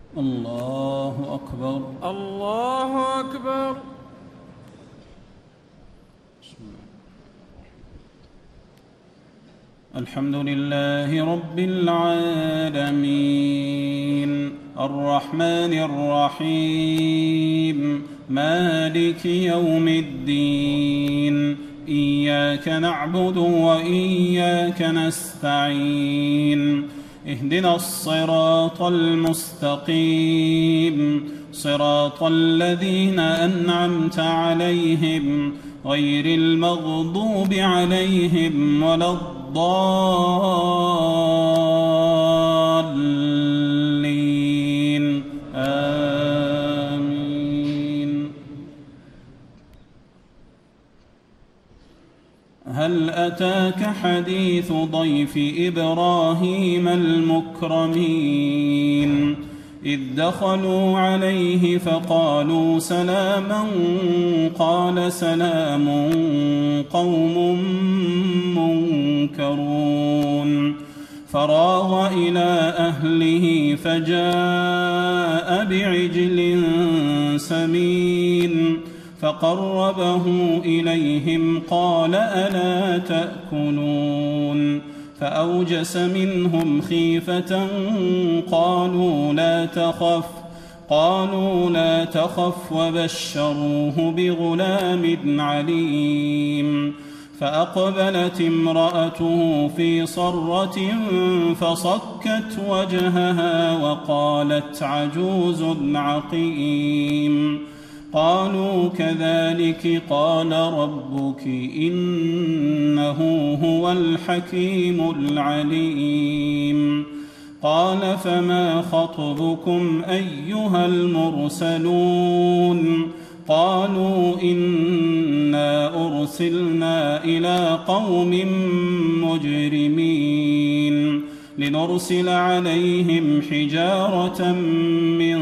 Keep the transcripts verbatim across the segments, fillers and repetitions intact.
الله أكبر. الله أكبر. الحمد لله رب العالمين الرحمن الرحيم مالك يوم الدين إياك نعبد وإياك نستعين اهدنا الصراط المستقيم صراط الذين أنعمت عليهم غير المغضوب عليهم ولا الضالين آمين. هل أتاك حديث ضيف إبراهيم المكرمين إذ دخلوا عليه فقالوا سلاما قال سلام قوم منكرون فراغ إلى أهله فجاء بعجل سمين فقربه إليهم قال ألا تأكلون فأوجس منهم خيفة قالوا لا تخف قالوا لا تخف وبشروه بغلام عليم فأقبلت امرأته في صرة فصكت وجهها وقالت عجوز عقيم قالوا كذلك قال ربك إنه هو الحكيم العليم قال فما خطبكم أيها المرسلون قالوا إنا أرسلنا إلى قوم مجرمين لنرسل عليهم حجارة من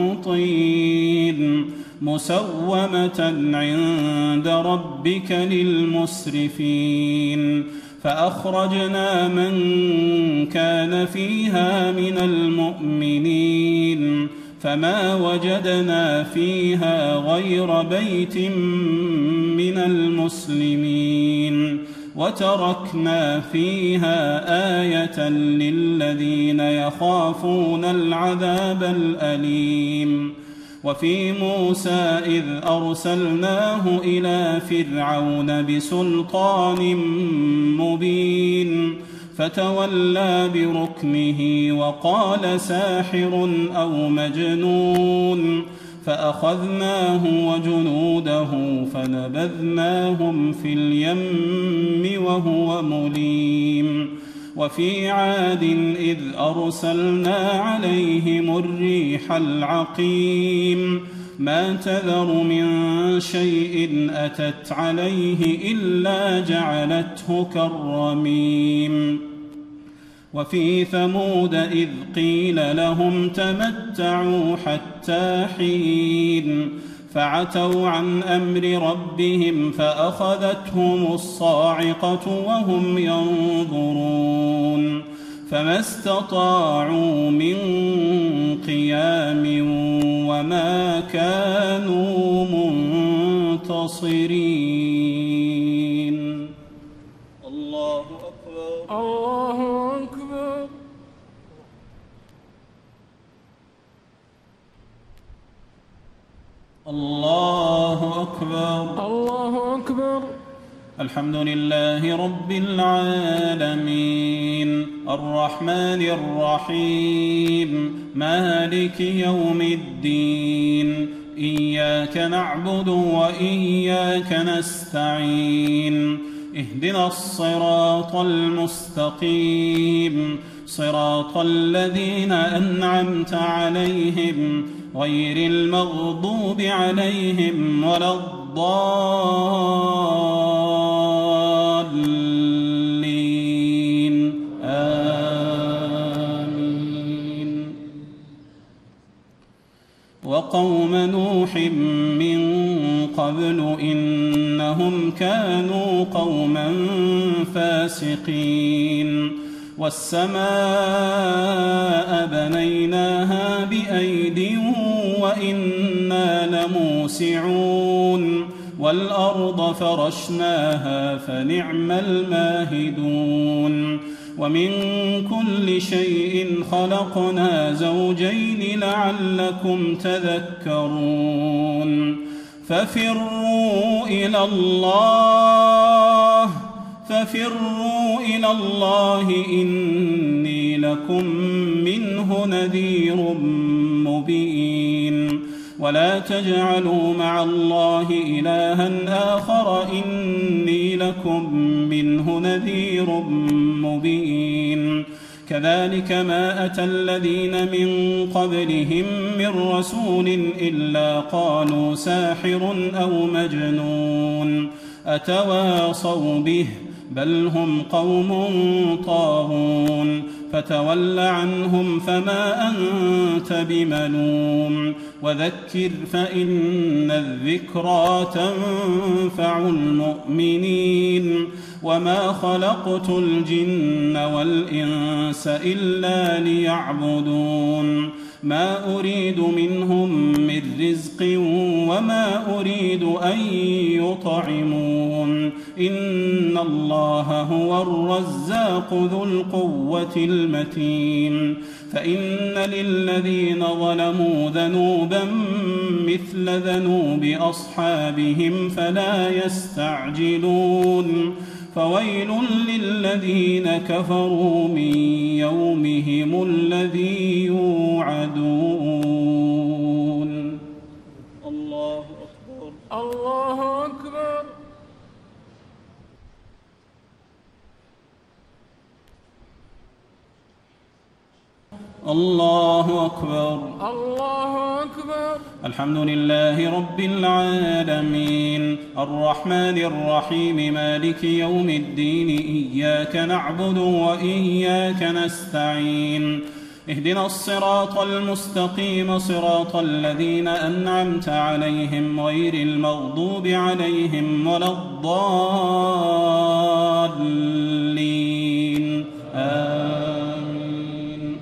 طين مسومة عند ربك للمسرفين فأخرجنا من كان فيها من المؤمنين فما وجدنا فيها غير بيت من المسلمين وتركنا فيها آية للذين يخافون العذاب الأليم وفي موسى إذ أرسلناه إلى فرعون بسلطان مبين فتولى بركنه وقال ساحر أو مجنون فأخذناه وجنوده فنبذناهم في اليم وهو مليم وفي عاد إذ أرسلنا عليهم الريح العقيم ما تذر من شيء أتت عليه إلا جعلته كالرميم وفي ثمود إذ قيل لهم تمتعوا حتى حين فعتوا عن أمر ربهم فأخذتهم الصاعقة وهم ينظرون فما استطاعوا من قيام وما كانوا منتصرين. الله أكبر. الله أكبر. الله أكبر. الله أكبر. الحمد لله رب العالمين الرحمن الرحيم مالك يوم الدين إياك نعبد وإياك نستعين اهدنا الصراط المستقيم صراط الذين أنعمت عليهم غير المغضوب عليهم ولا الضالين آمين. وقوم نوح من قبل إنهم كانوا قوما فاسقين والسماء بنيناها بأيد وإنا لموسعون والأرض فرشناها فنعم الماهدون ومن كل شيء خلقنا زوجين لعلكم تذكرون ففروا إلى الله ففروا إلى الله إني لكم منه نذير مبين ولا تجعلوا مع الله إلها آخر إني لكم منه نذير مبين كذلك ما أتى الذين من قبلهم من رسول إلا قالوا ساحر أو مجنون أتواصوا به بل هم قوم طاغون فتول عنهم فما أنت بملوم وذكر فإن الذكرى تنفع المؤمنين وما خلقت الجن والإنس إلا ليعبدون ما أريد منهم من رزق وما أريد أن يطعمون إن الله هو الرزاق ذو القوة المتين فإن للذين ظلموا ذنوبا مثل ذنوب أصحابهم فلا يستعجلون فويل للذين كفروا من يومهم الذي يوعدون الله أكبر الله أكبر الله أكبر الله أكبر الحمد لله رب العالمين الرحمن الرحيم مالك يوم الدين إياك نعبد وإياك نستعين اهدنا الصراط المستقيم صراط الذين أنعمت عليهم غير المغضوب عليهم ولا الضالين آمين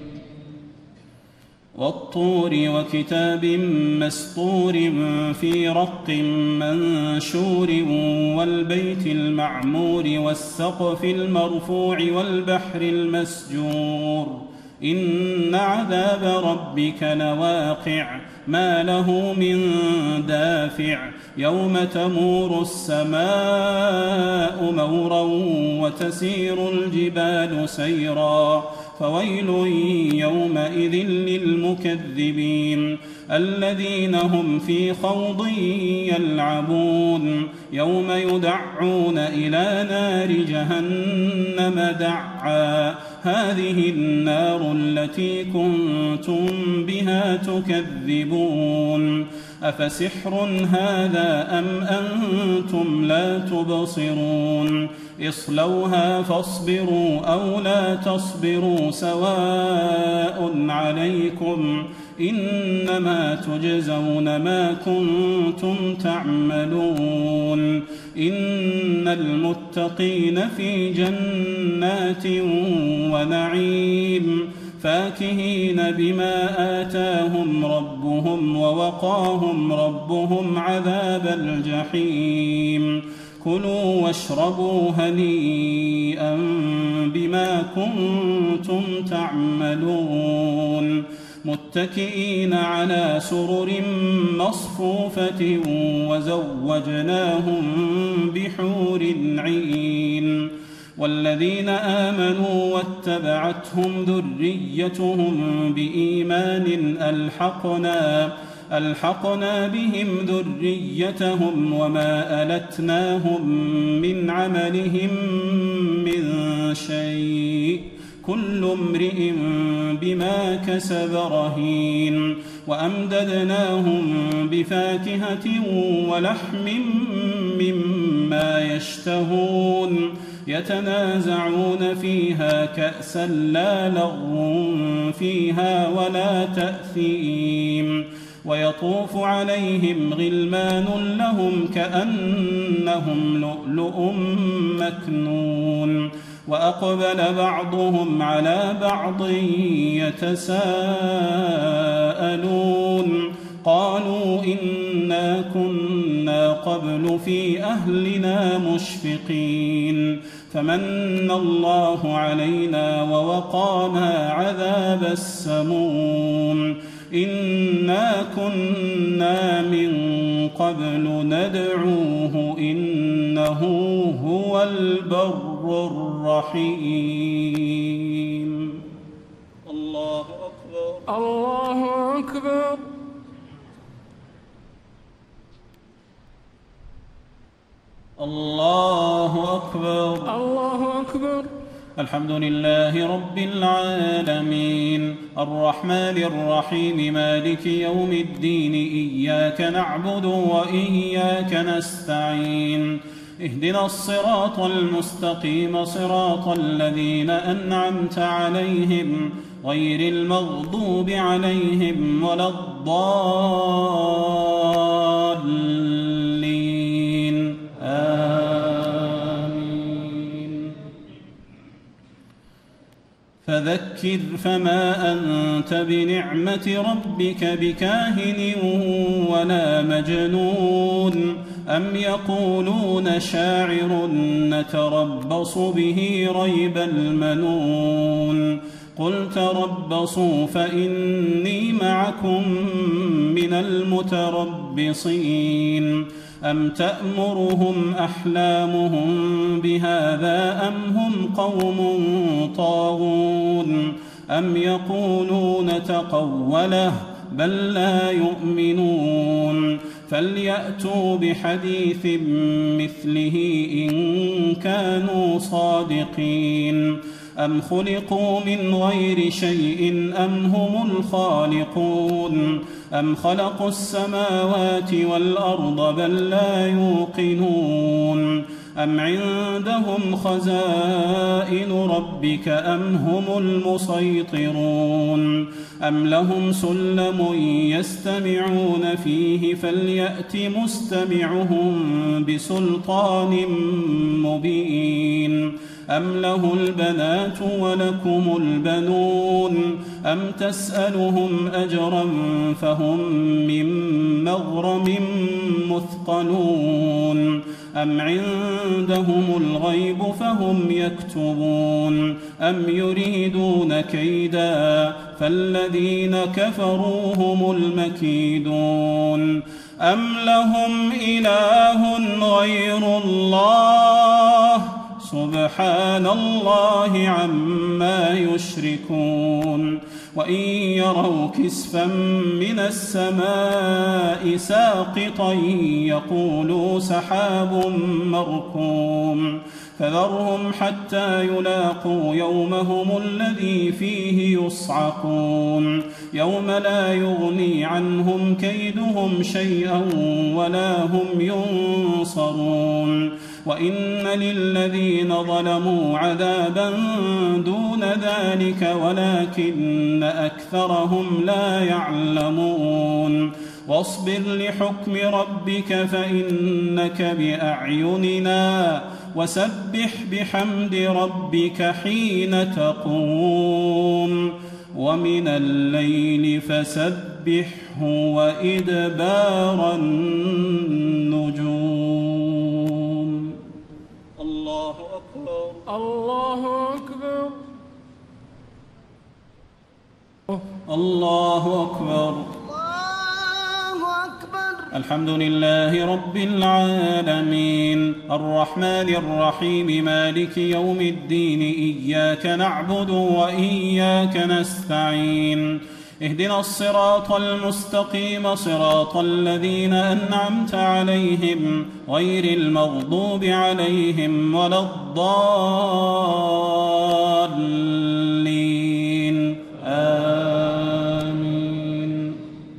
والطور وكتاب مسطور في رق منشور والبيت المعمور والسقف المرفوع والبحر المسجور إن عذاب ربك لواقع ما له من دافع يوم تمور السماء مورا وتسير الجبال سيرا فويل يومئذ للمكذبين الذين هم في خوض يلعبون يوم يدعون إلى نار جهنم دعا هذه النار التي كنتم بها تكذبون أفسحر هذا أم أنتم لا تبصرون اصلوها فاصبروا أو لا تصبروا سواء عليكم إنما تجزون ما كنتم تعملون إن المتقين في جنات ونعيم فاكهين بما آتاهم ربهم ووقاهم ربهم عذاب الجحيم كلوا واشربوا هنيئا بما كنتم تعملون متكئين على سرر مصفوفة وزوجناهم بحور عين والذين آمنوا واتبعتهم ذريتهم بإيمان ألحقنا ألحقنا بهم ذريتهم وما ألتناهم من عملهم من شيء كل امرئ بما كسب رهين وأمددناهم بفاكهة ولحم مما يشتهون يتنازعون فيها كأسا لا لغو فيها ولا تأثيم ويطوف عليهم غلمان لهم كأنهم لؤلؤ مكنون وأقبل بعضهم على بعض يتساءلون قالوا إنا كنا قبل في أهلنا مشفقين فمن الله علينا ووقانا عذاب السموم إنا كنا من قبل ندعوه إنه هو البر الرحيم. الله أكبر. الله أكبر. الله أكبر. الله أكبر. الحمد لله رب العالمين الرحمن الرحيم مالك يوم الدين إياك نعبد وإياك نستعين اهدنا الصراط المستقيم صراط الذين أنعمت عليهم غير المغضوب عليهم ولا الضالين آمين. فذكر فما أنت بنعمة ربك بكاهن ولا مجنون أم يقولون شاعر نتربص به ريب المنون قل تربصوا فإني معكم من المتربصين أم تأمرهم أحلامهم بهذا أم هم قوم طاغون أم يقولون تقوله بل لا يؤمنون فليأتوا بحديث مثله إن كانوا صادقين أم خلقوا من غير شيء أم هم الخالقون أم خلقوا السماوات والأرض بل لا يوقنون أم عندهم خزائن ربك أم هم المسيطرون أم لهم سلم يستمعون فيه فليأت مستمعهم بسلطان مبين أم له البنات ولكم البنون أم تسألهم أجرا فهم من مغرم مثقلون أم عندهم الغيب فهم يكتبون أم يريدون كيدا فالذين كفروا هم المكيدون أم لهم إله غير الله سبحان الله عما يشركون وإن يروا كسفا من السماء ساقطا يقولوا سحاب مركوم فذرهم حتى يلاقوا يومهم الذي فيه يصعقون يوم لا يغني عنهم كيدهم شيئا ولا هم ينصرون وإن للذين ظلموا عذابا دون ذلك ولكن أكثرهم لا يعلمون واصبر لحكم ربك فإنك بأعيننا وسبح بحمد ربك حين تقوم ومن الليل فسبحه وإدبار النجوم. الله أكبر. الله أكبر. الله أكبر. الحمد لله رب العالمين الرحمن الرحيم مالك يوم الدين إياك نعبد وإياك نستعين اهدنا الصراط المستقيم صراط الذين أنعمت عليهم غير المغضوب عليهم ولا الضالين آمين.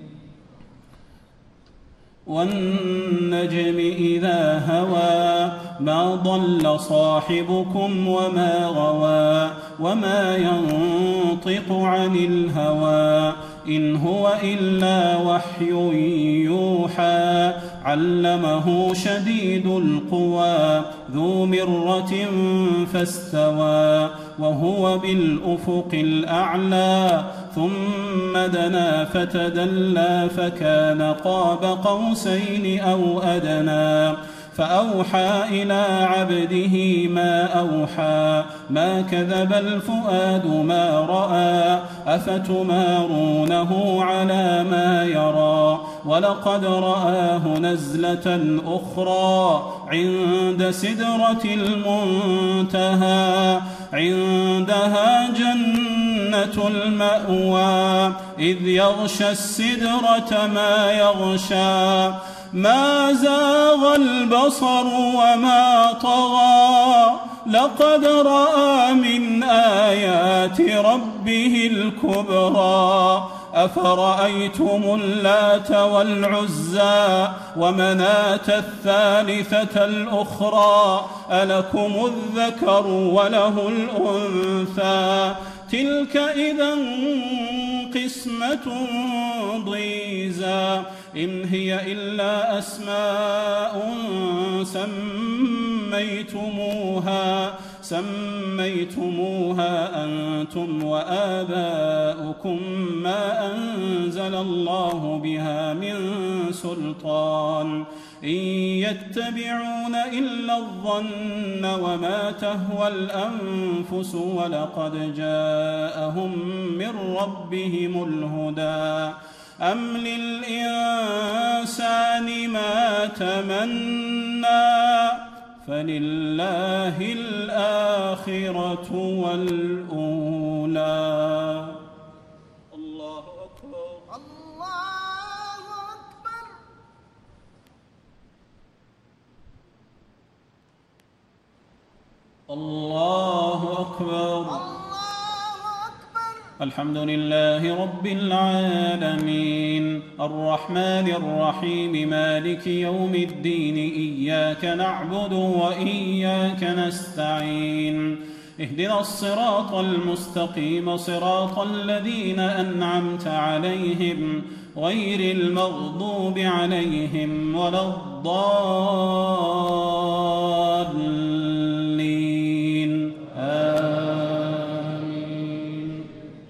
والنجم إذا هوى ما ضل صاحبكم وما غوى وما ينطق عن الهوى إن هو إلا وحي يوحى علمه شديد القوى ذو مرة فاستوى وهو بالأفق الأعلى ثم دنا فتدلى فكان قاب قوسين أو أدنى فأوحى إلى عبده ما أوحى ما كذب الفؤاد ما رأى أفتمارونه على ما يرى ولقد رآه نزلة أخرى عند سدرة المنتهى عندها جنة المأوى إذ يغشى السدرة ما يغشى ما زاغ البصر وما طغى لقد رأى من آيات ربه الكبرى أفرأيتم اللات والعزى ومناة الثالثة الأخرى ألكم الذكر وله الأنثى تلك إذا قسمة ضيزى إن هي إلا أسماء سميتموها سميتموها أنتم وآباؤكم ما أنزل الله بها من سلطان إن يتبعون إلا الظن وما تهوى الأنفس ولقد جاءهم من ربهم الهدى أم للإنسان ما تمنى فلله الآخرة والأولى الله أكبر الله أكبر الله أكبر الله أكبر الحمد لله رب العالمين الرحمن الرحيم مالك يوم الدين إياك نعبد وإياك نستعين اهدنا الصراط المستقيم صراط الذين أنعمت عليهم غير المغضوب عليهم ولا الضالين آمين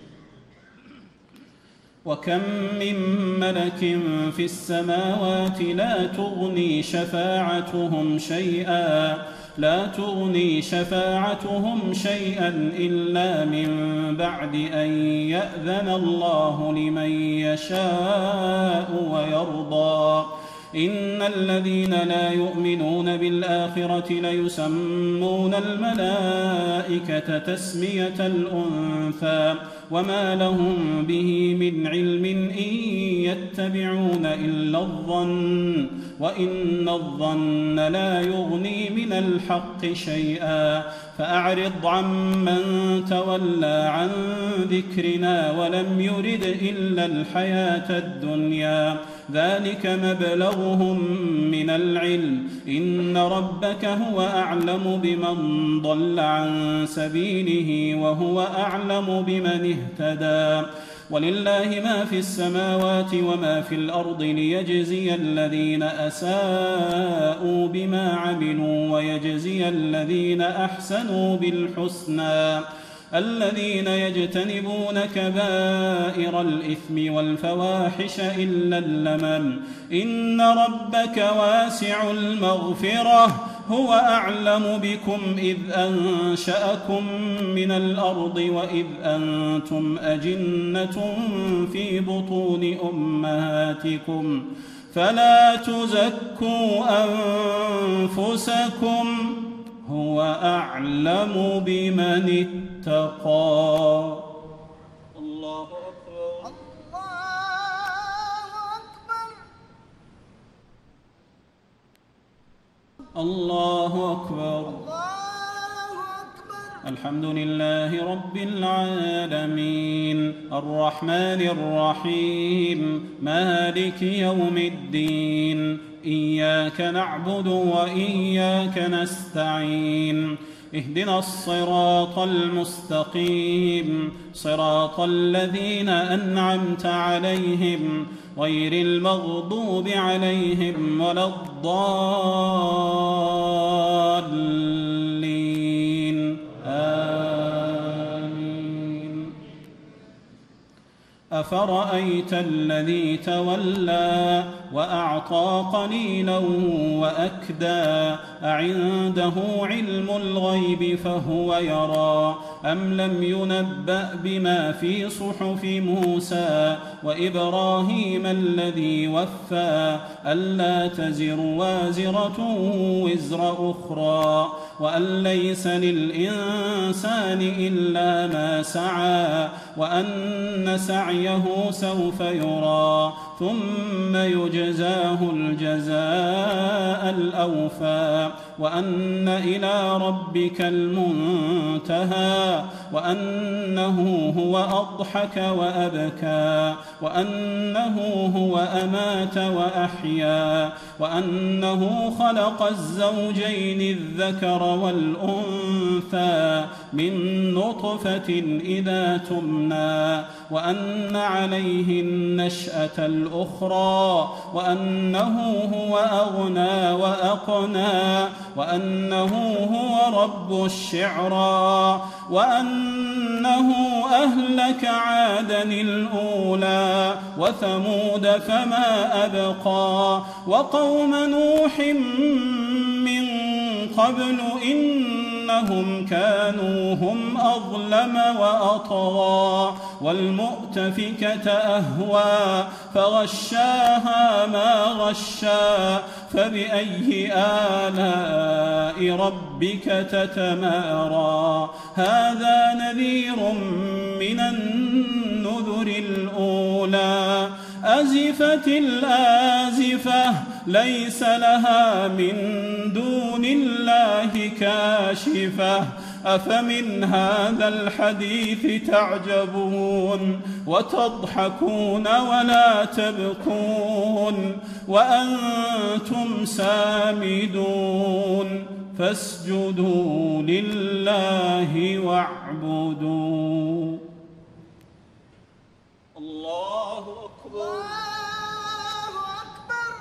وكم من ملك في السماوات لا تغني شفاعتهم شيئا لا تغني شفاعتهم شيئا إلا من بعد أن يأذن الله لمن يشاء ويرضى إن الذين لا يؤمنون بالآخرة ليسمون الملائكة تسمية الأنثى وما لهم به من علم إن يتبعون إلا الظن وإن الظن لا يغني من الحق شيئا فأعرض عمن تولى عن ذكرنا ولم يرد إلا الحياة الدنيا ذلك مبلغهم من العلم إن ربك هو أعلم بمن ضل عن سبيله وهو أعلم بمن اهتدى ولله ما في السماوات وما في الأرض ليجزي الذين أساءوا بما عملوا ويجزي الذين أحسنوا بالحسنى الذين يجتنبون كبائر الإثم والفواحش إلا اللمم إن ربك واسع المغفرة هو أعلم بكم إذ أنشأكم من الأرض وإذ أنتم أجنة في بطون أمهاتكم فلا تزكوا أنفسكم هو أعلم بمن اتقى الله أكبر الله أكبر الله أكبر الحمد لله رب العالمين الرحمن الرحيم مالك يوم الدين إياك نعبد وإياك نستعين اهدنا الصراط المستقيم صراط الذين أنعمت عليهم غير المغضوب عليهم ولا الضالين آمين. أفرأيت الذي تولى وأعطى قليلا وأكدى أعنده علم الغيب فهو يرى أم لم ينبأ بما في صحف موسى وإبراهيم الذي وفى ألا تزر وازرة وزر أخرى وأن ليس للإنسان إلا ما سعى وأن سعيه سوف يرى ثم يجزاه الجزاء الأوفى وأن إلى ربك المنتهى وأنه هو أضحك وأبكى وأنه هو أمات وأحيا وأنه خلق الزوجين الذكر والأنثى من نطفة إذا تمنى وأن عليه النشأة الأخرى وأنه هو أغنى وأقنى وأنه هو رب الشعرى وأنه أهلك عادا الأولى وثمود فما أبقى وقوم نوح من قبل إنهم كانوا هم أظلم وأطغى والمؤتفكة أهوى فغشاها ما غشى فبأي آلاء ربك تتمارى هذا نذير من النذر الأولى أزفت الآزفة ليس لها من دون الله كاشفة أفمن هذا الحديث تعجبون وتضحكون ولا تبكون وأنتم سامدون فاسجدوا لله واعبدوا. الله أكبر. الله أكبر.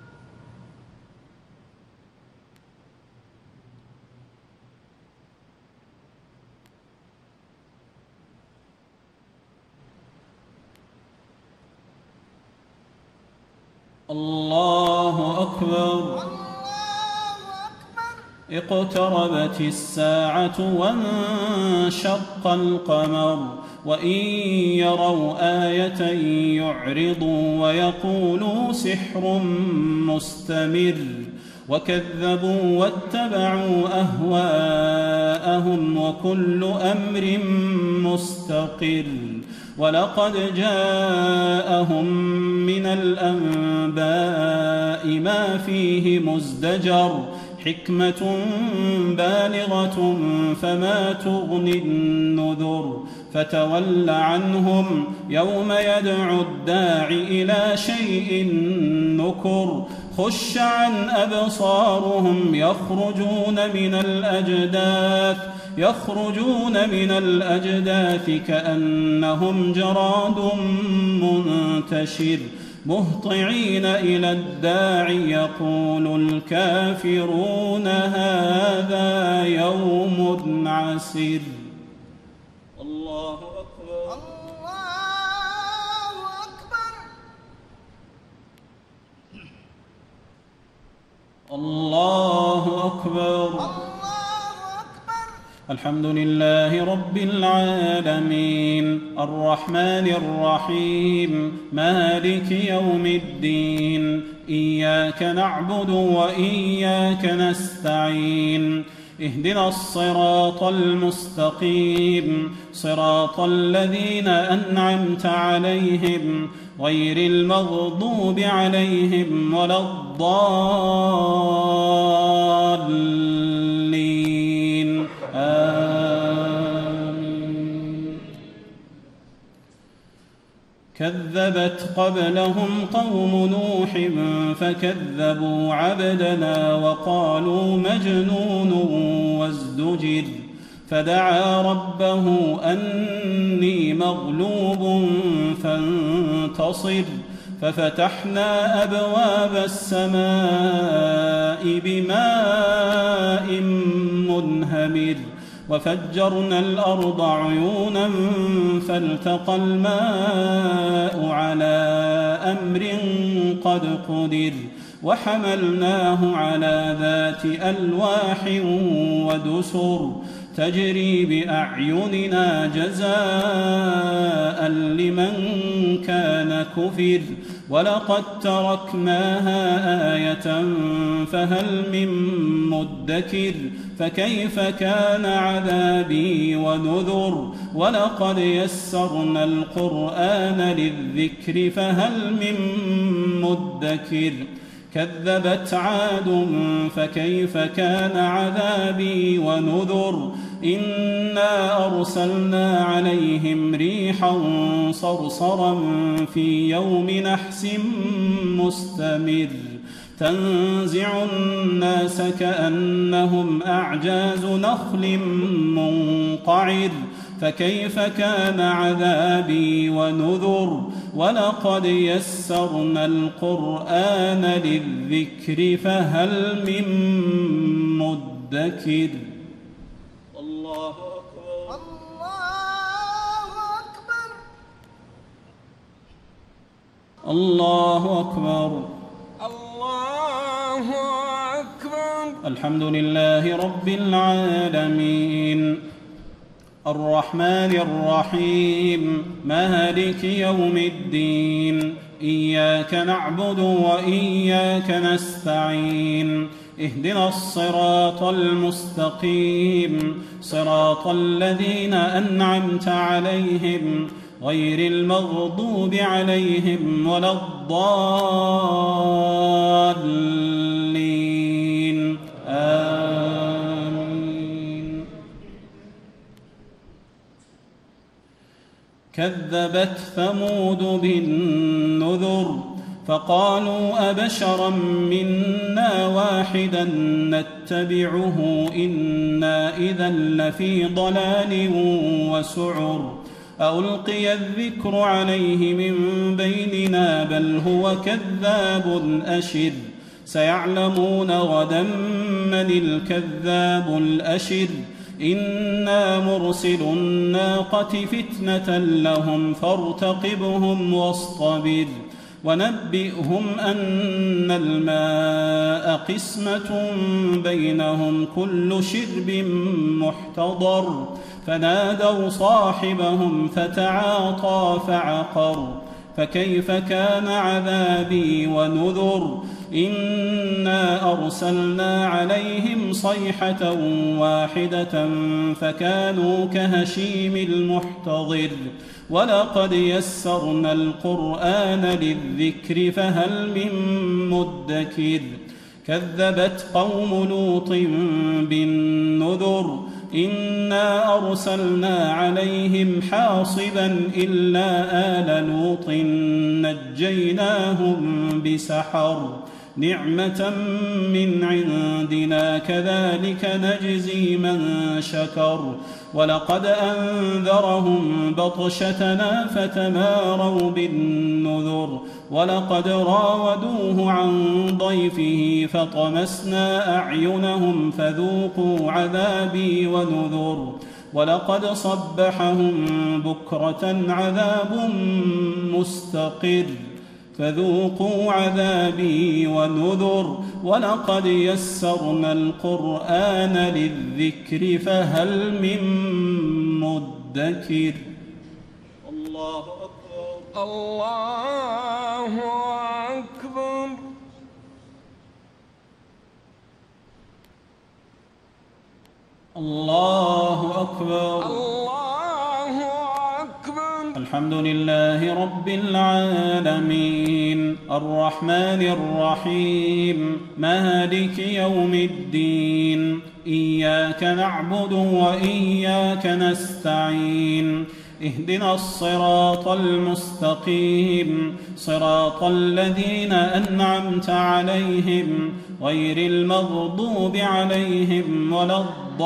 الله أكبر. الله أكبر. اقتربت الساعة وانشق القمر وإن يروا آية يعرضوا ويقولوا سحر مستمر وكذبوا واتبعوا أهواءهم وكل أمر مستقر ولقد جاءهم من الأنباء ما فيه مزدجر حكمة بالغة فما تغني النذر فتول عنهم يوم يدعو الداع إلى شيء نكر خش عن أبصارهم يخرجون من الأجداث يخرجون من الأجداث كأنهم جراد منتشر مهطعين إلى الداع يقول الكافرون هذا يوم عسر. الله أكبر. الله أكبر. الله أكبر. الله أكبر. الحمد لله رب العالمين الرحمن الرحيم مالك يوم الدين إياك نعبد وإياك نستعين اهدنا الصراط المستقيم صراط الذين أنعمت عليهم غير المغضوب عليهم ولا الضالين آمين. كذبت قبلهم قوم نوح فكذبوا عبدنا وقالوا مجنون وازدجر فدعا ربه أني مغلوب فانتصر ففتحنا أبواب السماء بماء منهمر وفجرنا الأرض عيونا فالتقى الماء على أمر قد قدر وحملناه على ذات ألواح ودسر تجري بأعيننا جزاء لمن كان كفر ولقد تركناها آية فهل من مدكر فكيف كان عذابي ونذر ولقد يسرنا القرآن للذكر فهل من مدكر كذبت عاد فكيف كان عذابي ونذر إنا أرسلنا عليهم ريحا صرصرا في يوم نحس مستمر تنزع الناس كأنهم أعجاز نخل منقعر فكيف كان عذابي ونذر ولقد يسرنا القرآن للذكر فهل من مدكر الله أكبر الله أكبر الله أكبر الله أكبر. الحمد لله رب العالمين الرحمن الرحيم مالك يوم الدين إياك نعبد وإياك نستعين اهدنا الصراط المستقيم صراط الذين أنعمت عليهم غير المغضوب عليهم ولا الضالين آمين. كذبت ثمود بالنذر فقالوا أبشرا منا واحدا نتبعه إنا إذا لفي ضلال وسعر ألقي الذكر عليه من بيننا بل هو كذاب أشر سيعلمون غدا من الكذاب الأشر إنا مرسل الناقة فتنة لهم فارتقبهم واصطبر ونبئهم أن الماء قسمة بينهم كل شرب محتضر فنادوا صاحبهم فتعاطى فعقر فكيف كان عذابي ونذر إنا أرسلنا عليهم صيحة واحدة فكانوا كهشيم المحتضر ولقد يسرنا القرآن للذكر فهل من مدكر كذبت قوم لوط بالنذر إنا أرسلنا عليهم حاصبا إلا آل لوط نجيناهم بسحر نعمة من عندنا كذلك نجزي من شكر ولقد أنذرهم بطشتنا فتماروا بالنذر ولقد راودوه عن ضيفه فطمسنا أعينهم فذوقوا عذابي ونذر ولقد صبحهم بكرة عذاب مستقر فذوقوا عذابي ونذر ولقد يسرنا القرآن للذكر فهل من مدكر الله أكبر الله أكبر. الله أكبر الله أكبر. الحمد لله رب العالمين الرحمن الرحيم مالك يوم الدين إياك نعبد وإياك نستعين اهدنا الصراط المستقيم صراط الذين أنعمت عليهم غير المغضوب عليهم ولا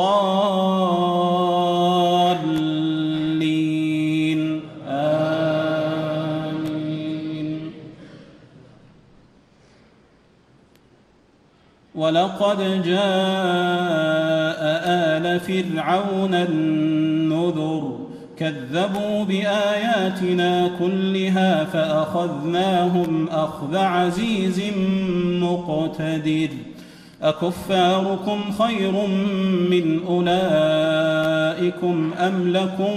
الضالين آمين. ولقد جاء آل فرعون النذر كذبوا بآياتنا كلها فأخذناهم أخذ عزيز مقتدر. أكفاركم خير من أولئكم أم لكم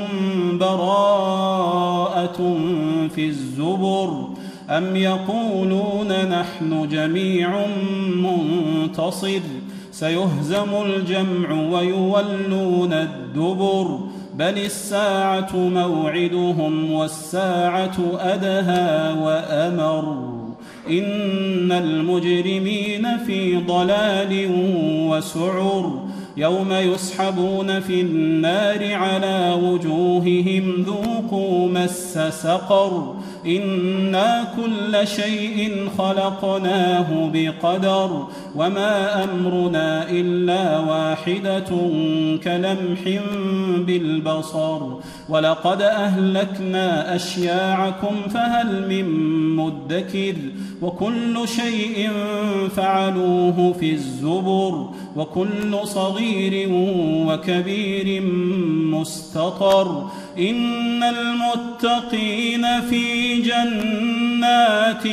براءة في الزبر أم يقولون نحن جميع منتصر سيهزم الجمع ويولون الدبر بل الساعة موعدهم والساعة أدهى وأمر. إن المجرمين في ضلال وسعر يوم يسحبون في النار على وجوههم ذوقوا مس سقر إنا كل شيء خلقناه بقدر وما أمرنا إلا واحدة كلمح بالبصر ولقد أهلكنا أشياعكم فهل من مدكر وكل شيء فعلوه في الزبر وكل صغير وكبير مستطر. إن المتقين في جنات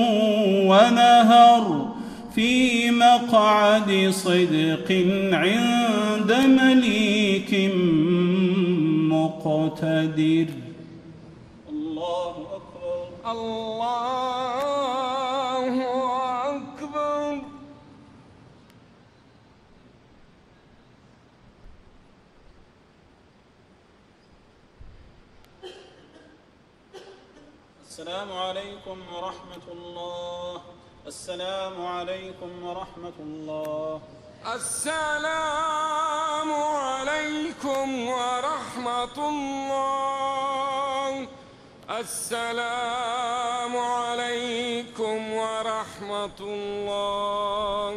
ونهر في مقعد صدق عند مليك مقتدر. الله أكبر. الله أكبر. السلام عليكم ورحمة الله. السلام عليكم ورحمة الله. السلام عليكم ورحمة الله. السلام عليكم ورحمة الله.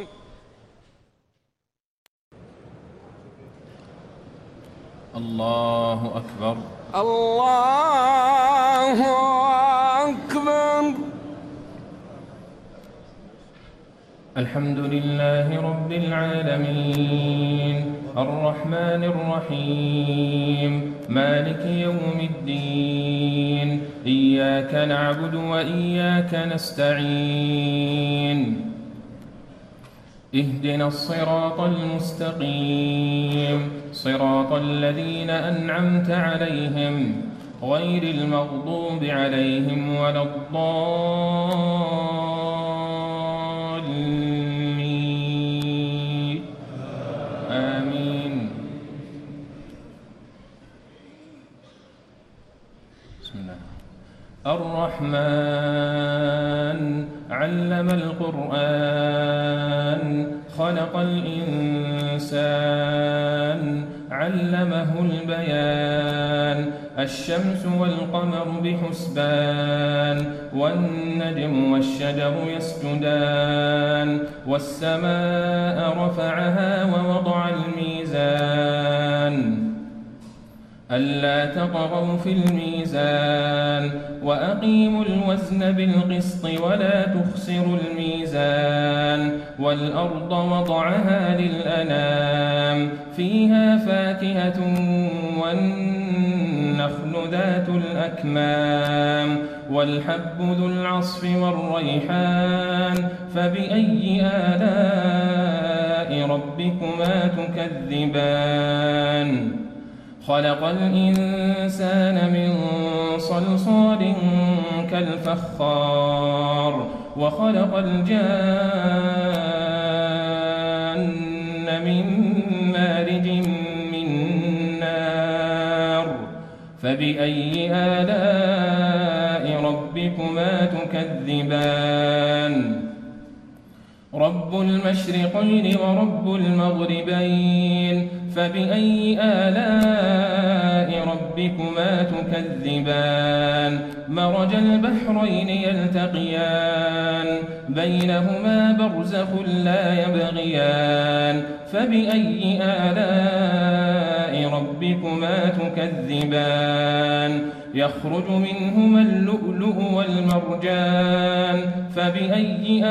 الله أكبر. الله أكبر. الحمد لله رب العالمين الرحمن الرحيم مالك يوم الدين إياك نعبد وإياك نستعين اهدنا الصراط المستقيم صراط الذين أنعمت عليهم غير المغضوب عليهم ولا الضالين آمين. بسم الله. الرحمن علم القرآن خلق الإنسان علمه البيان الشمس والقمر بحسبان والنجم والشجر يسجدان والسماء رفعها ووضع الميزان ألا تطغوا في الميزان وأقيموا الوزن بالقسط ولا تخسروا الميزان والأرض وضعها للأنام فيها فاكهة والنخل ذات الأكمام والحب ذو العصف والريحان فبأي آلاء ربكما تكذبان خلق الإنسان من صلصال كالفخار وخلق الجان من مارج من نار فبأي آلاء ربكما تكذبان رب المشرقين ورب المغربين فبأي آلاء ربكما تكذبان مرج البحرين يلتقيان بينهما برزخ لا يبغيان فبأي آلاء ربكما تكذبان يخرج منهما اللؤلؤ والمرجان فبأي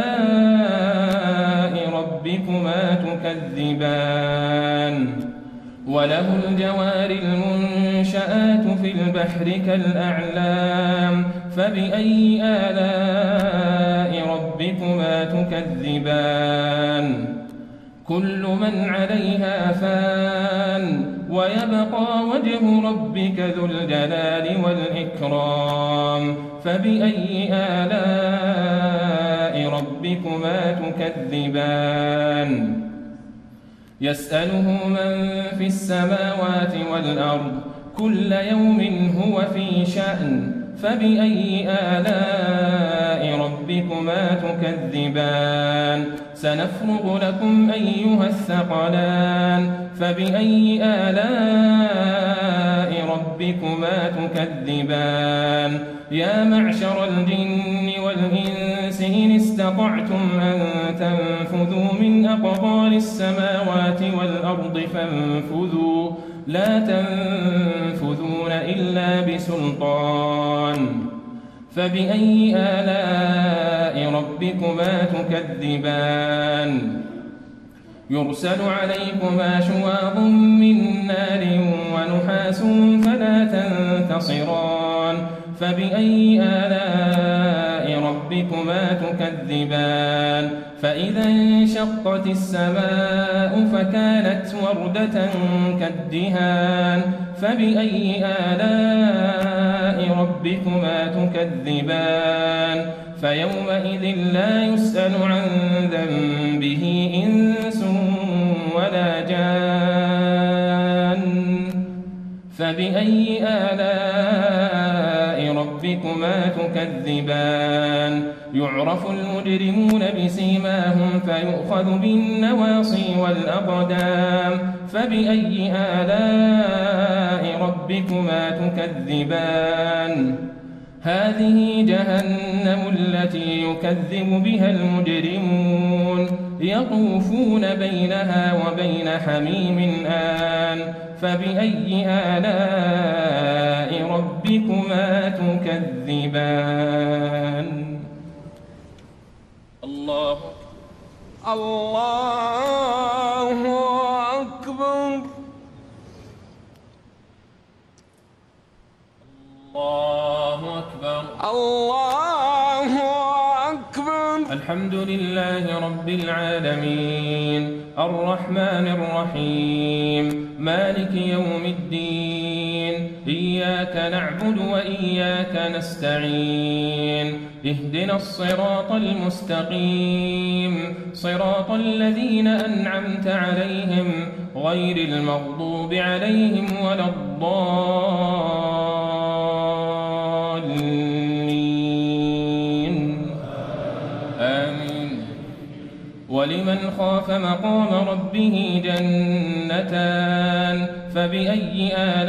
آلاء ربكما تكذبان وله الجوار المنشآت في البحر كالأعلام فبأي آلاء ربكما تكذبان كل من عليها فان ويبقى وجه ربك ذو الجلال والإكرام فبأي آلاء ربكما تكذبان يسأله من في السماوات والأرض كل يوم هو في شأن فبأي آلاء ربكما تكذبان سنفرغ لكم أيها الثقلان فبأي آلاء ربكما تكذبان يا معشر الجن والإنس إن استطعتم أن تنفذوا من أقطار السماوات والأرض فانفذوا لا تنفذون إلا بسلطان فبأي آلاء ربكما تكذبان يرسل عليكما شواظ من نار ونحاس فلا تنتصران فبأي آلاء ربكما تكذبان فإذا انشقت السماء فكانت وردة كالدهان فبأي آلاء ربكما تكذبان فيومئذ لا يسأل عن ذنبه إنس ولا جان فبأي آلاء ربكما تكذبان يعرف المجرمون بسيماهم فيؤخذ بالنواصي والأقدام فبأي آلاء ربكما تكذبان هذه جهنم التي يكذب بها المجرمون يطوفون بينها وبين حميم آن فبأي آلاء ربكما تكذبان الله الله أكبر الله أكبر الله أكبر الحمد لله رب العالمين الرحمن الرحيم مالك يوم الدين إياك نعبد وإياك نستعين اهدنا الصراط المستقيم صراط الذين أنعمت عليهم غير المغضوب عليهم ولا الضالين آمين ولمن خاف مقام ربه جنتان فبأي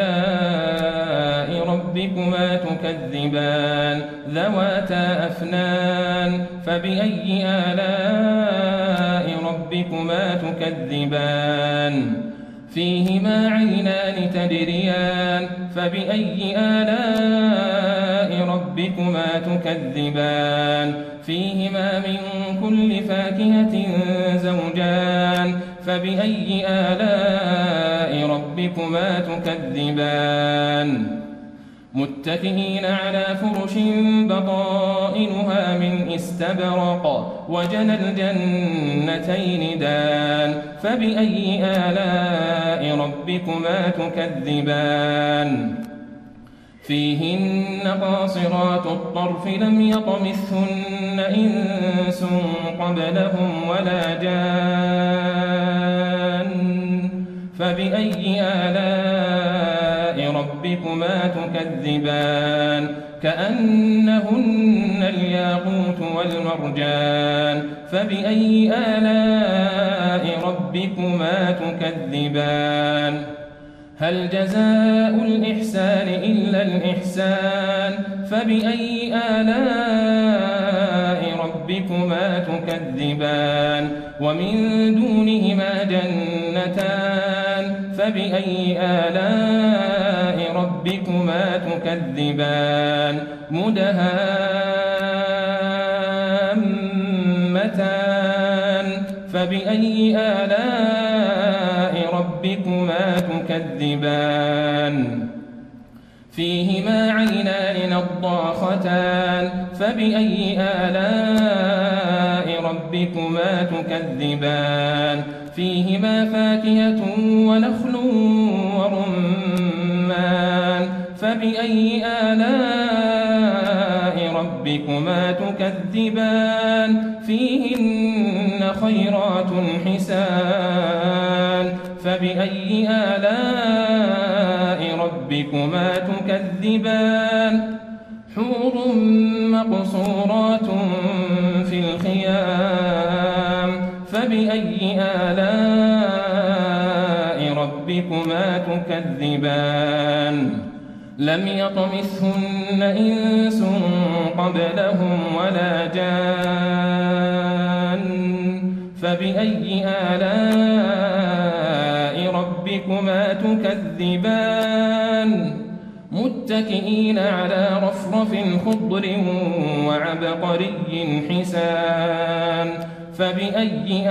آلاء ربكما تكذبان ذواتا أفنان فبأي آلاء ربكما تكذبان فيهما عينان تجريان فبأي آلاء ربكما تكذبان فيهما من كل فاكهة زوجان فبأي آلاء ربكما تكذبان متكئين على فرش بطائنها من استبرق وجنى الجنتين دان فبأي آلاء ربكما تكذبان فيهن قاصرات الطرف لم يطمثهن إنس قبلهم ولا جان فبأي آلاء ربكما تكذبان كأنهن الياقوت والمرجان فبأي آلاء ربكما تكذبان هل جزاء الإحسان إلا الإحسان فبأي آلاء ربكما تكذبان ومن دونهما جنتان فبأي آلاء ربكما تكذبان مدهامتان فبأي آلاء ربكما تكذبان فيهما عينان نضاختان فبأي آلاء ربكما تكذبان فيهما فاكهة ونخل ورمان فبأي آلاء ربكما تكذبان فيهن خيرات حسان فبأي آلاء ربكما تكذبان حور مقصورات في الخيام فبأي آلاء ربكما تكذبان لم يطمثهن إنس قبلهم ولا جان فبأي آلاء ربكما تكذبان متكئين على رفرف خضر وعبقري حسان فبأي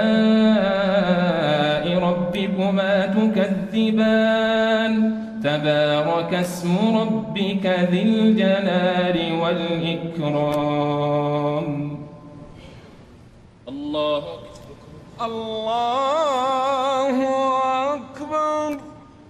آلاء ربكما تكذبان تبارك اسم ربك ذي الجلال والإكرام الله الله أكبر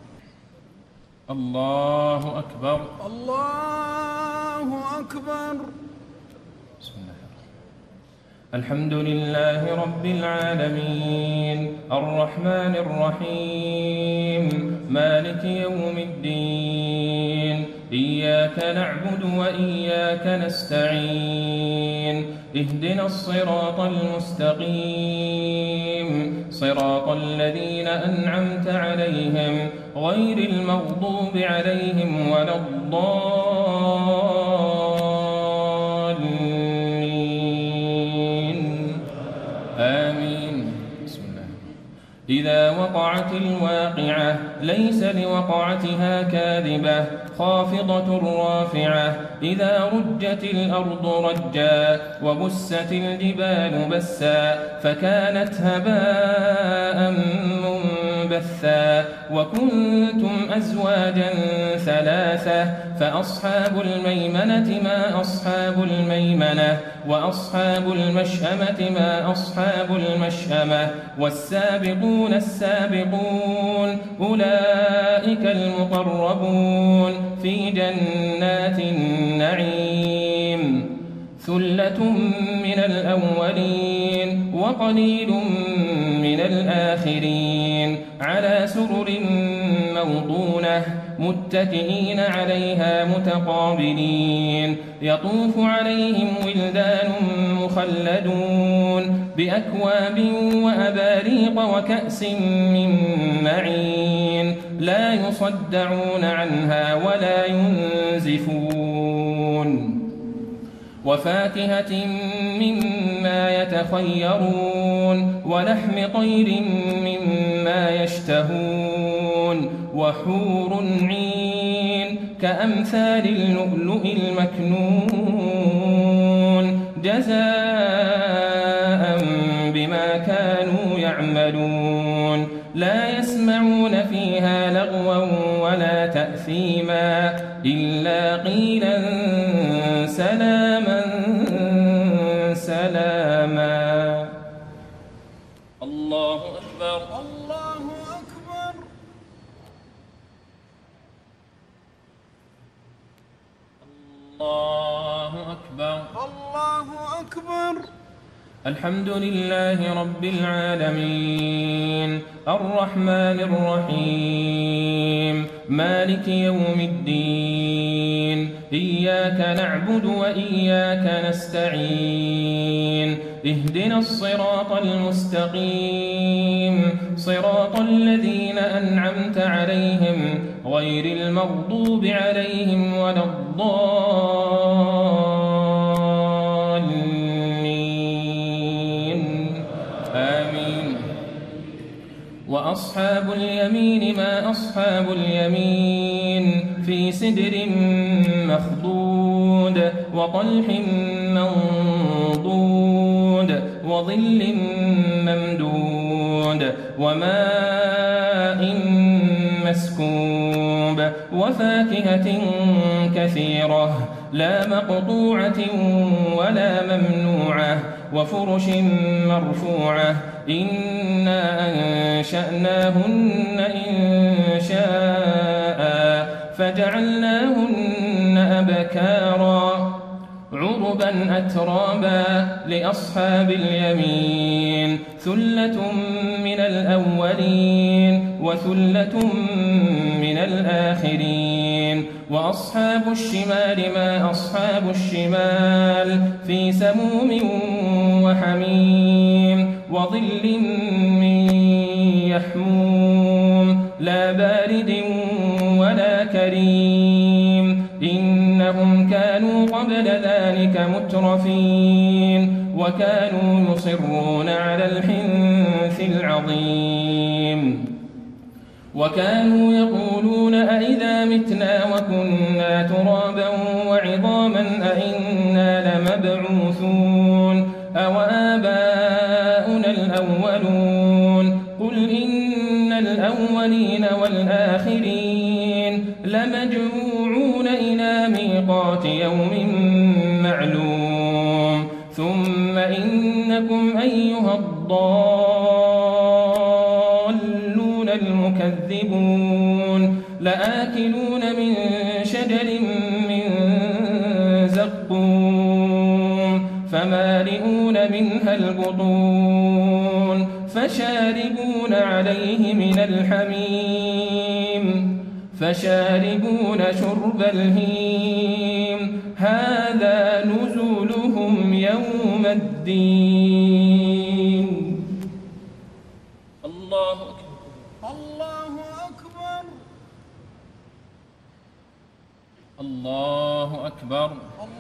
الله أكبر الله أكبر بسم الله الحمد لله رب العالمين الرحمن الرحيم مالك يوم الدين إياك نعبد وإياك نستعين اهدنا الصراط المستقيم صراط الذين أنعمت عليهم غير المغضوب عليهم ولا الضالين آمين. بسم الله. إذا وقعت الواقعة ليس لوقعتها كاذبة خافضة رافعة إذا رجت الأرض رجا وبست الجبال بسا فكانت هباء منبثا وكنتم أزواجا ثلاثة فأصحاب الميمنة ما أصحاب الميمنة وأصحاب المشأمة ما أصحاب المشأمة والسابقون السابقون أولئك المقربون في جنات النعيم ثلة من الأولين وقليل من الآخرين على سرر موضونة متكئين عليها متقابلين يطوف عليهم ولدان مخلدون بأكواب وأباريق وكأس من معين لا يصدعون عنها ولا ينزفون وفاكهة مما يتخيرون ولحم طير مما يشتهون وحور عين كأمثال اللؤلؤ المكنون جزاء بما كانوا يعملون لا يسمعون فيها لغوا ولا تأثيما إلا قيلا سلاما سلاما. الله أكبر. الله أكبر. الله أكبر. الله أكبر. الحمد لله رب العالمين الرحمن الرحيم مالك يوم الدين إياك نعبد وإياك نستعين اهدنا الصراط المستقيم صراط الذين أنعمت عليهم غير المغضوب عليهم ولا الضالين آمين. وأصحاب اليمين ما أصحاب اليمين في سدر مخضود وطلح منضود وظل ممدود وماء مسكوب وفاكهة كثيرة لا مقطوعة ولا ممنوعة وفرش مرفوعة إنا أنشأناهن إنشاء فجعلناهن أبكارا عربا أترابا لأصحاب اليمين ثلة من الأولين وثلة من الآخرين. وأصحاب الشمال ما أصحاب الشمال في سموم وحميم وظل من يحموم لا بارد ولا كريم إنهم كانوا قبل ذلك مترفين وكانوا يصرون على الحنث العظيم وكانوا يقولون أئذا متنا وكنا ترابا وعظاما أئنا لمبعوثون أوآباؤنا الأولون قل إن الأولين والآخرين لمجموعون إلى ميقات يوم معلوم ثم إنكم أيها الضالون المكذبون لآكلون من شجر من زقوم فمالئون منها البطون فشاربون عليه من الحميم فشاربون شرب الهيم هذا نزلهم يوم الدين. الله أكبر الله أكبر الله أكبر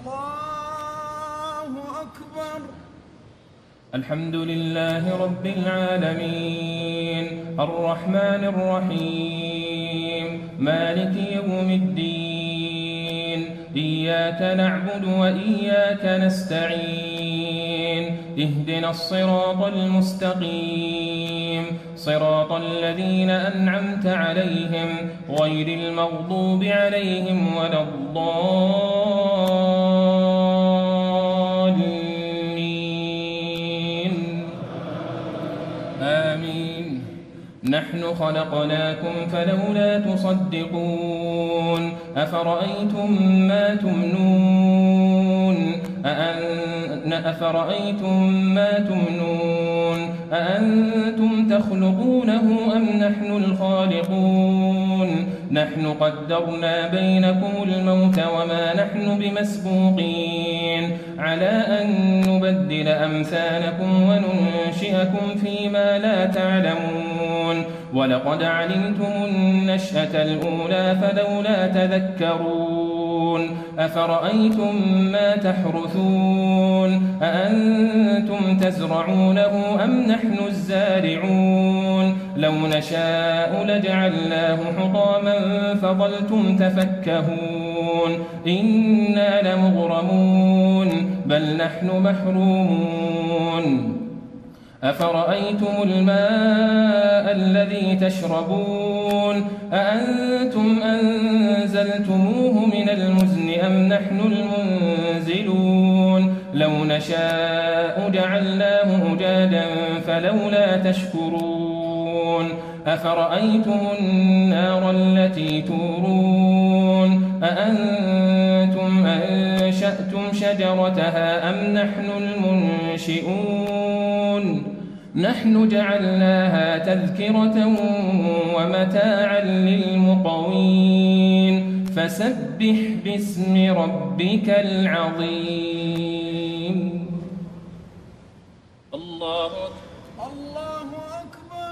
الله أكبر. الحمد لله رب العالمين الرحمن الرحيم مالك يوم الدين إياك نعبد وإياك نستعين اهدنا الصراط المستقيم صراط الذين أنعمت عليهم غير المغضوب عليهم ولا الضالين آمين. نحن خلقناكم فلولا تصدقون أفرأيتم ما تمنون أأن أفرأيتم ما تمنون أأنتم تخلقونه أم نحن الخالقون نحن قدرنا بينكم الموت وما نحن بمسبوقين على أن نبدل أمثالكم وننشئكم فيما لا تعلمون ولقد علمتم النشأة الأولى فلولا تذكرون أفرأيتم ما تحرثون أأنتم تزرعونه أم نحن الزارعون لو نشاء لجعلناه حطاما فظلتم تفكهون إنا لمغرمون بل نحن محرومون أفرأيتم الماء الذي تشربون أأنتم أنزلتموه من المزن أم نحن المنزلون لو نشاء جعلناه أجاجا فلولا تشكرون أفرأيتم النار التي تورون أأنتم أنشأتم أنشأتم شجرتها أم نحن المنشئون نحن جعلناها تذكرة ومتاعا للمقوين فسبح باسم ربك العظيم. الله أكبر. الله أكبر.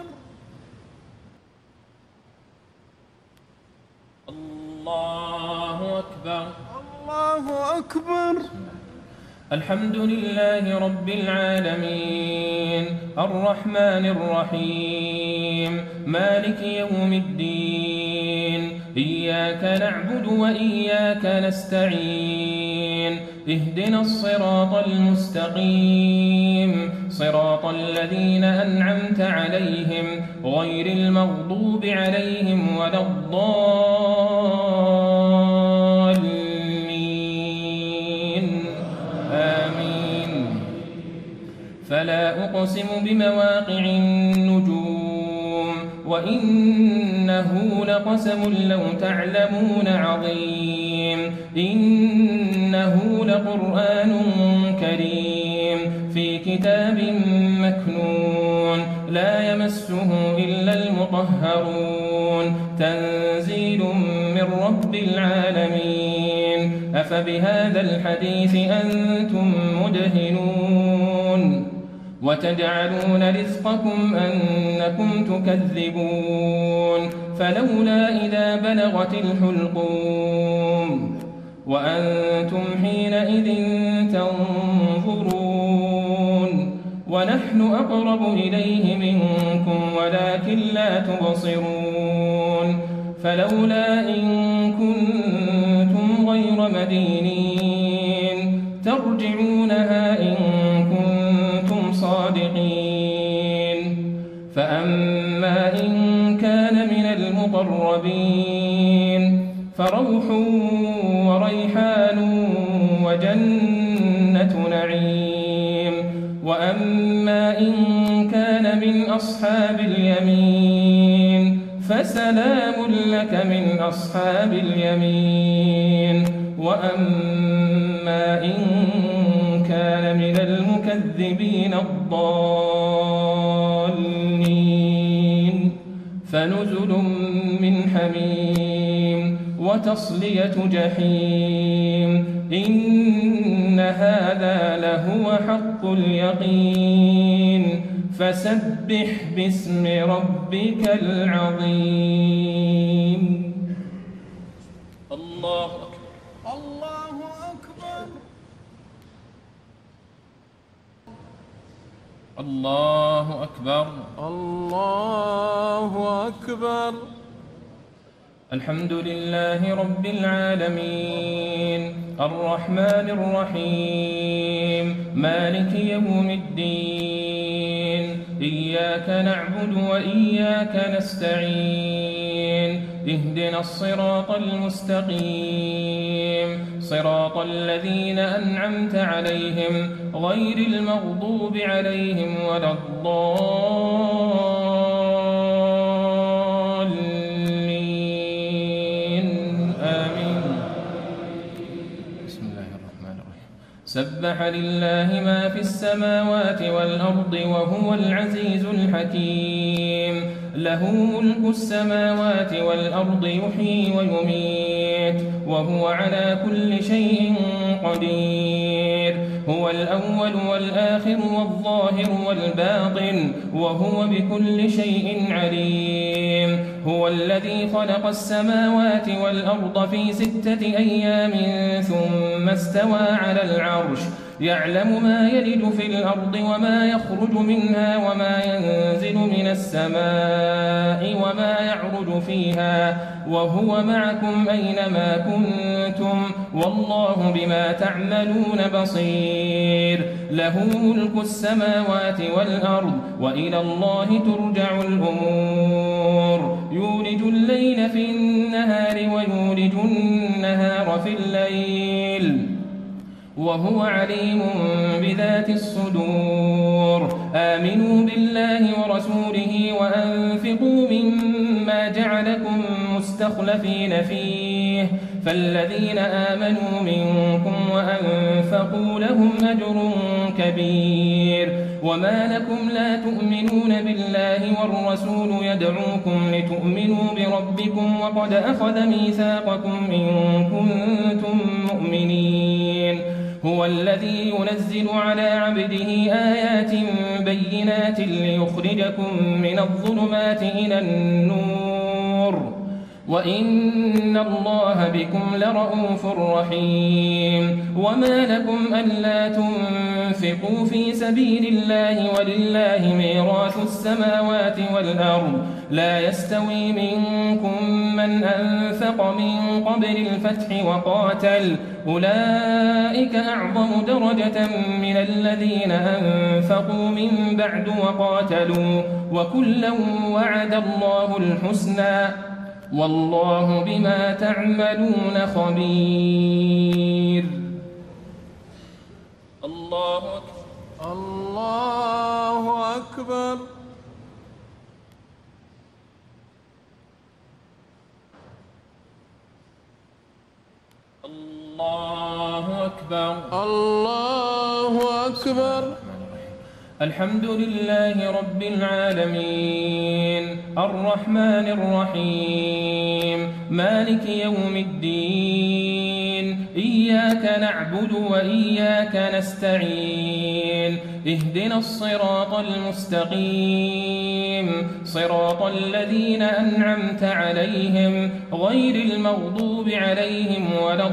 الله أكبر. الله أكبر. الحمد لله رب العالمين الرحمن الرحيم مالك يوم الدين إياك نعبد وإياك نستعين اهدنا الصراط المستقيم صراط الذين أنعمت عليهم غير المغضوب عليهم ولا الضالين آمين. فلا أقسم بمواقع النجوم وإنه لقسم لو تعلمون عظيم إنه لقرآن كريم في كتاب مكنون لا يمسه إلا المطهرون تنزيل من رب العالمين. أفبهذا الحديث أنتم مدهنون وتجعلون رزقكم أنكم تكذبون فلولا إذا بلغت الحلقوم وأنتم حينئذ تنظرون ونحن أقرب إليه منكم ولكن لا تبصرون فلولا إن كنتم غير مدينين ترجعونها إن كنتم صادقين. فأما إن كان من المقربين فروح وريحان وجنة نعيم. وأما إن كان من أصحاب اليمين فسلام لك من أصحاب اليمين. وأما إن كان من المكذبين الضالين فنزل من حميم وتصلية جحيم. إن هذا لهو حق اليقين فسبح باسم ربك العظيم. الله أكبر. الله أكبر. الله أكبر. الله أكبر. الحمد لله رب العالمين الرحمن الرحيم مالك يوم الدين إياك نعبد وإياك نستعين اهدنا الصراط المستقيم صراط الذين أنعمت عليهم غير المغضوب عليهم ولا الضالين آمين. بسم الله الرحمن الرحيم. سبح لله ما في السماوات والأرض وهو العزيز الحكيم له ملك السماوات والأرض يحيي ويميت وهو على كل شيء قدير هو الأول والآخر والظاهر والباطن وهو بكل شيء عليم هو الذي خلق السماوات والأرض في ستة أيام ثم استوى على العرش يعلم ما يلج في الأرض وما يخرج منها وما ينزل من السماء وما يعرج فيها وهو معكم أينما كنتم والله بما تعملون بصير له ملك السماوات والأرض وإلى الله ترجع الأمور يولج الليل في النهار ويولج النهار في الليل وهو عليم بذات الصدور آمنوا بالله ورسوله وأنفقوا مما جعلكم مستخلفين فيه فالذين آمنوا منكم وأنفقوا لهم أجر كبير. وما لكم لا تؤمنون بالله والرسول يدعوكم لتؤمنوا بربكم وقد أخذ ميثاقكم إن كنتم مؤمنين. هو الذي ينزل على عبده آيات بينات ليخرجكم من الظلمات إلى النور وإن الله بكم لرءوف رحيم. وما لكم ألا تنفقوا في سبيل الله ولله ميراث السماوات والأرض لا يستوي منكم من أنفق من قبل الفتح وقاتل أولئك أعظم درجة من الذين أنفقوا من بعد وقاتلوا وكلا وعد الله الحسنى والله بما تعملون خبير. الله أكبر. الله أكبر. الله أكبر. الله أكبر. الحمد لله رب العالمين الرحمن الرحيم مالك يوم الدين إياك نعبد وإياك نستعين اهدنا الصراط المستقيم صراط الذين أنعمت عليهم غير المغضوب عليهم ولا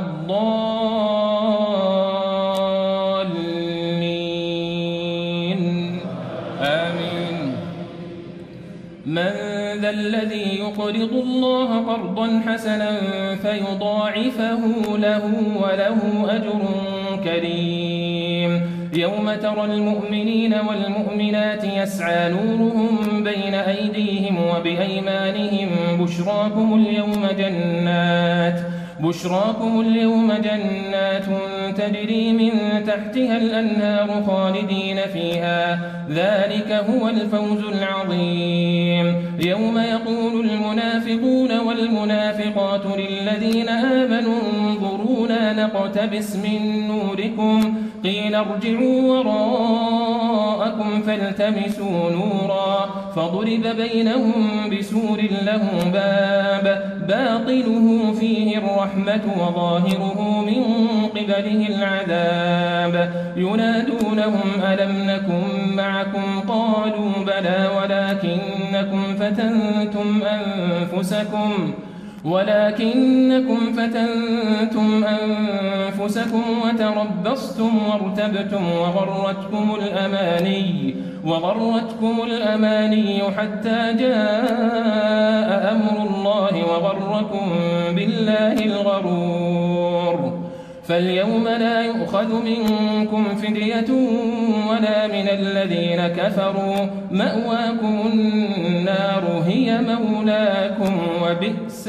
الضالين آمين. من ذا الذي يقرض الله قرضا حسنا فيضاعفه له وله أجر كريم. يوم ترى المؤمنين والمؤمنات يسعى نورهم بين أيديهم وبأيمانهم بشراكم اليوم جنات بشراكم اليوم جنات تجري من تحتها الأنهار خالدين فيها ذلك هو الفوز العظيم. يوم يقول المنافقون والمنافقات للذين آمنوا انظرونا نقتبس من نوركم قيل ارجعوا وراءكم فالتمسوا نورا فضرب بينهم بسور له باب باطنه فيه الرحمة وظاهره من قبله العذاب ينادونهم ألم نكن معكم قالوا بلى ولكنكم فتنتم أنفسكم ولكنكم فتنتم أنفسكم وتربصتم وارتبتم وغرتكم الأماني وغرتكم الأماني حتى جاء أمر الله وغركم بالله الغرور. فاليوم لا يؤخذ منكم فدية ولا من الذين كفروا مأواكم النار هي مولاكم وبئس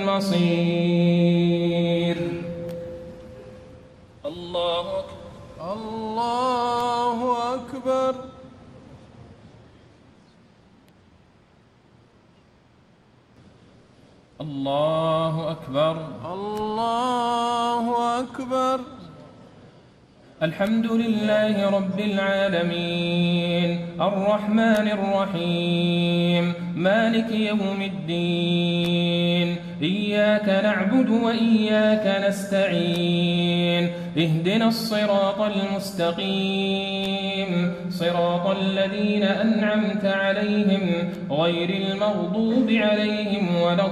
المصير. الله أكبر. الله أكبر. الله أكبر. الله أكبر. الحمد لله رب العالمين الرحمن الرحيم مالك يوم الدين إياك نعبد وإياك نستعين اهدنا الصراط المستقيم صراط الذين أنعمت عليهم غير المغضوب عليهم ولا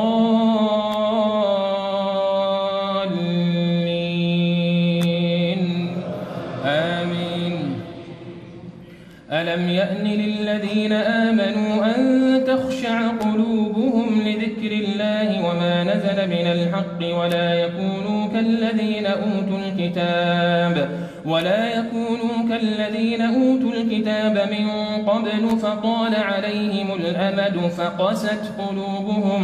الضالين آمين. ألم يأن للذين آمنوا أن تخشع قلوبهم لذكر الله وما نزل من الحق ولا يكونوا كالذين أوتوا الكتاب ولا يكونوا كالذين أوتوا الكتاب من قبل فطال عليهم الأمد فقست قلوبهم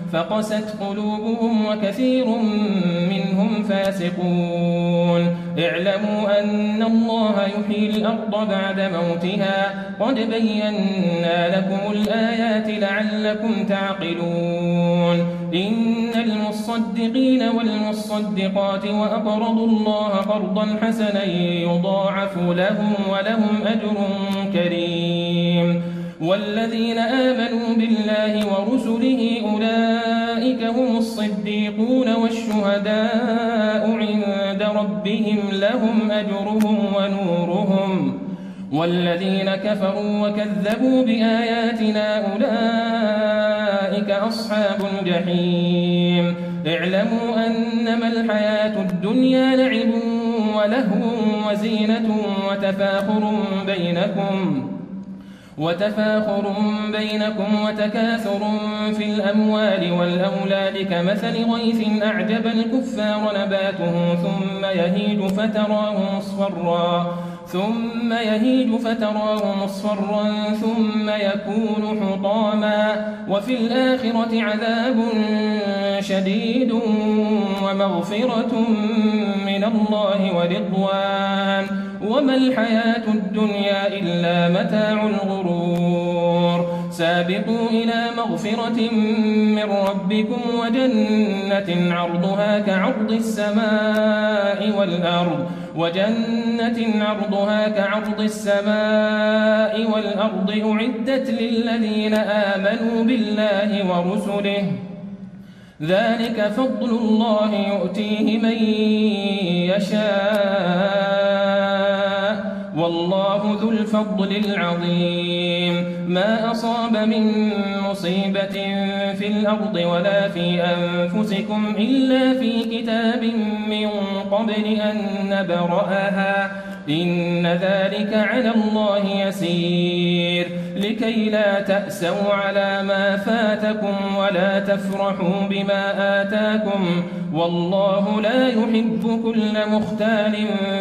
فقست قلوبهم وكثير منهم فاسقون اعلموا أن الله يحيي الأرض بعد موتها قد بينا لكم الآيات لعلكم تعقلون إن المصدقين والمصدقات وأقرضوا الله قرضا حسنا يضاعف لهم ولهم أجر كريم والذين آمنوا بالله ورسله أولئك هم الصديقون والشهداء عند ربهم لهم أجرهم ونورهم والذين كفروا وكذبوا بآياتنا أولئك أصحاب الجحيم اعلموا أنما الحياة الدنيا لعب ولهو وزينة وتفاخر بينكم وتفاخر بينكم وتكاثر في الأموال والأولاد كمثل غيث أعجب الكفار نباته ثم يهيج فتراه مصفرا ثم يهيج فتراه مصفرا ثم يكون حطاما وفي الآخرة عذاب شديد ومغفرة من الله ورضوان وما الحياة الدنيا إلا متاع الغرور سابقوا إلى مغفرة من ربكم وجنة عرضها كعرض السماء والأرض وجنة عرضها كعرض السماء والأرض أعدت للذين آمنوا بالله ورسله ذلك فضل الله يؤتيه من يشاء والله ذو الفضل العظيم ما أصاب من مصيبة في الأرض ولا في أنفسكم إلا في كتاب من قبل أن نبرأها إن ذلك على الله يسير لكي لا تأسوا على ما فاتكم ولا تفرحوا بما آتاكم والله لا يحب كل مختال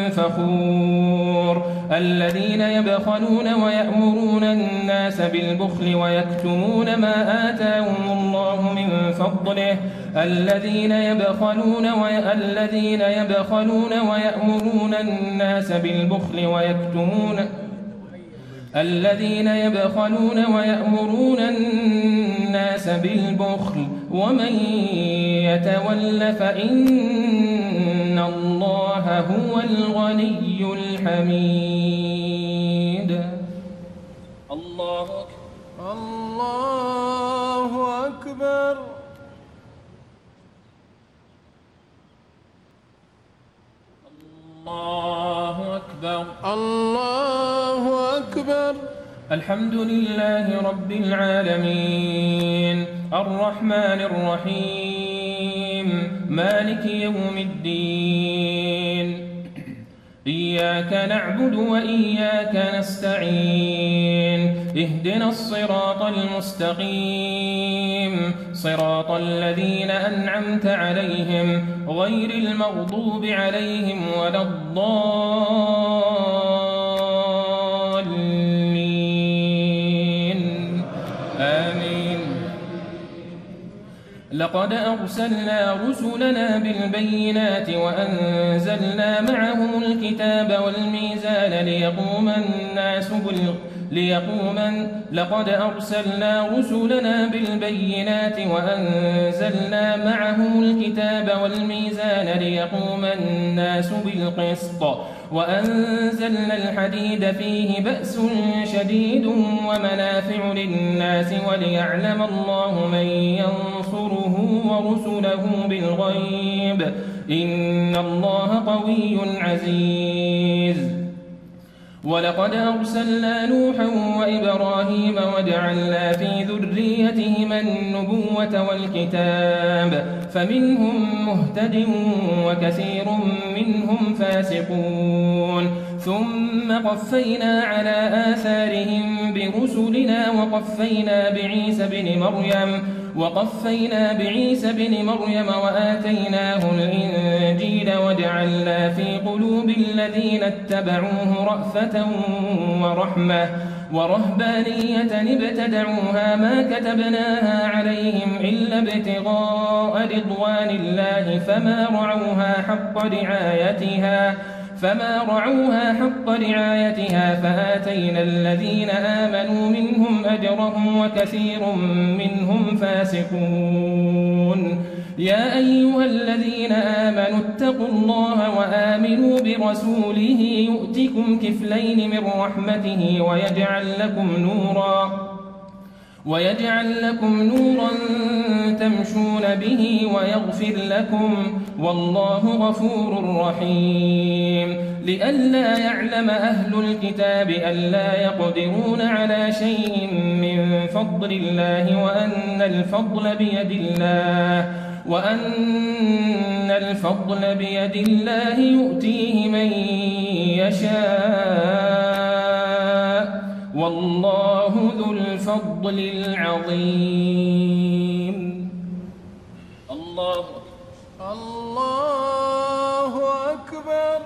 فخور الذين يبخلون ويأمرون الناس بالبخل ويكتمون ما آتاهم الله من فضله الذين يبخلون وي... الذين يبخلون ويأمرون الناس بالبخل ويكتمون الذين يبخلون ويأمرون الناس بالبخل ومن يتول فإن الله هو الغني الحميد الله أكبر الله أكبر الله أكبر الله أكبر الحمد لله رب العالمين الرحمن الرحيم مالك يوم الدين إياك نعبد وإياك نستعين اهدنا الصراط المستقيم صراط الذين أنعمت عليهم غير المغضوب عليهم ولا الضالين آمين لقد أرسلنا رسلنا بالبينات وأنزلنا معهم الكتاب والميزان ليقوم الناس بال ليقوم لقد أرسلنا رسلنا بالبينات وأنزلنا معهم الكتاب والميزان ليقوم الناس بالقسط وأنزلنا الحديد فيه بأس شديد ومنافع للناس وليعلم الله من ينصره ورسله بالغيب إن الله قوي عزيز ولقد أرسلنا نوحا وإبراهيم وجعلنا في ذريتهما النبوة والكتاب فمنهم مهتد وكثير منهم فاسقون ثم قفينا على آثارهم برسلنا وقفينا بعيسى بن مريم وقفينا بعيسى ابن مريم وآتيناه الإنجيل وجعلنا في قلوب الذين اتبعوه رأفة ورحمة ورهبانية ابتدعوها ما كتبناها عليهم إلا ابتغاء رضوان الله فما رعوها حق رعايتها فما رعوها حق رعايتها فآتينا الذين آمنوا منهم أجرهم وكثير منهم فاسقون. يا أيها الذين آمنوا اتقوا الله وآمنوا برسوله يؤتكم كفلين من رحمته ويجعل لكم نورا ويجعل لكم نورا تمشون به ويغفر لكم والله غفور رحيم. لئلا يعلم أهل الكتاب ألا يقدرون على شيء من فضل الله وأن الفضل بيد الله وأن الفضل بيد الله يؤتيه من يشاء والله ذو الفضل العظيم. الله الله أكبر.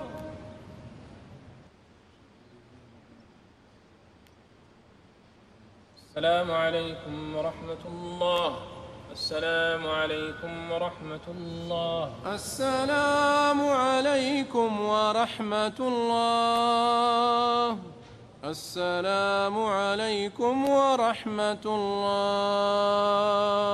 السلام عليكم ورحمة الله. السلام عليكم ورحمة الله. السلام عليكم ورحمة الله. السلام عليكم ورحمة الله.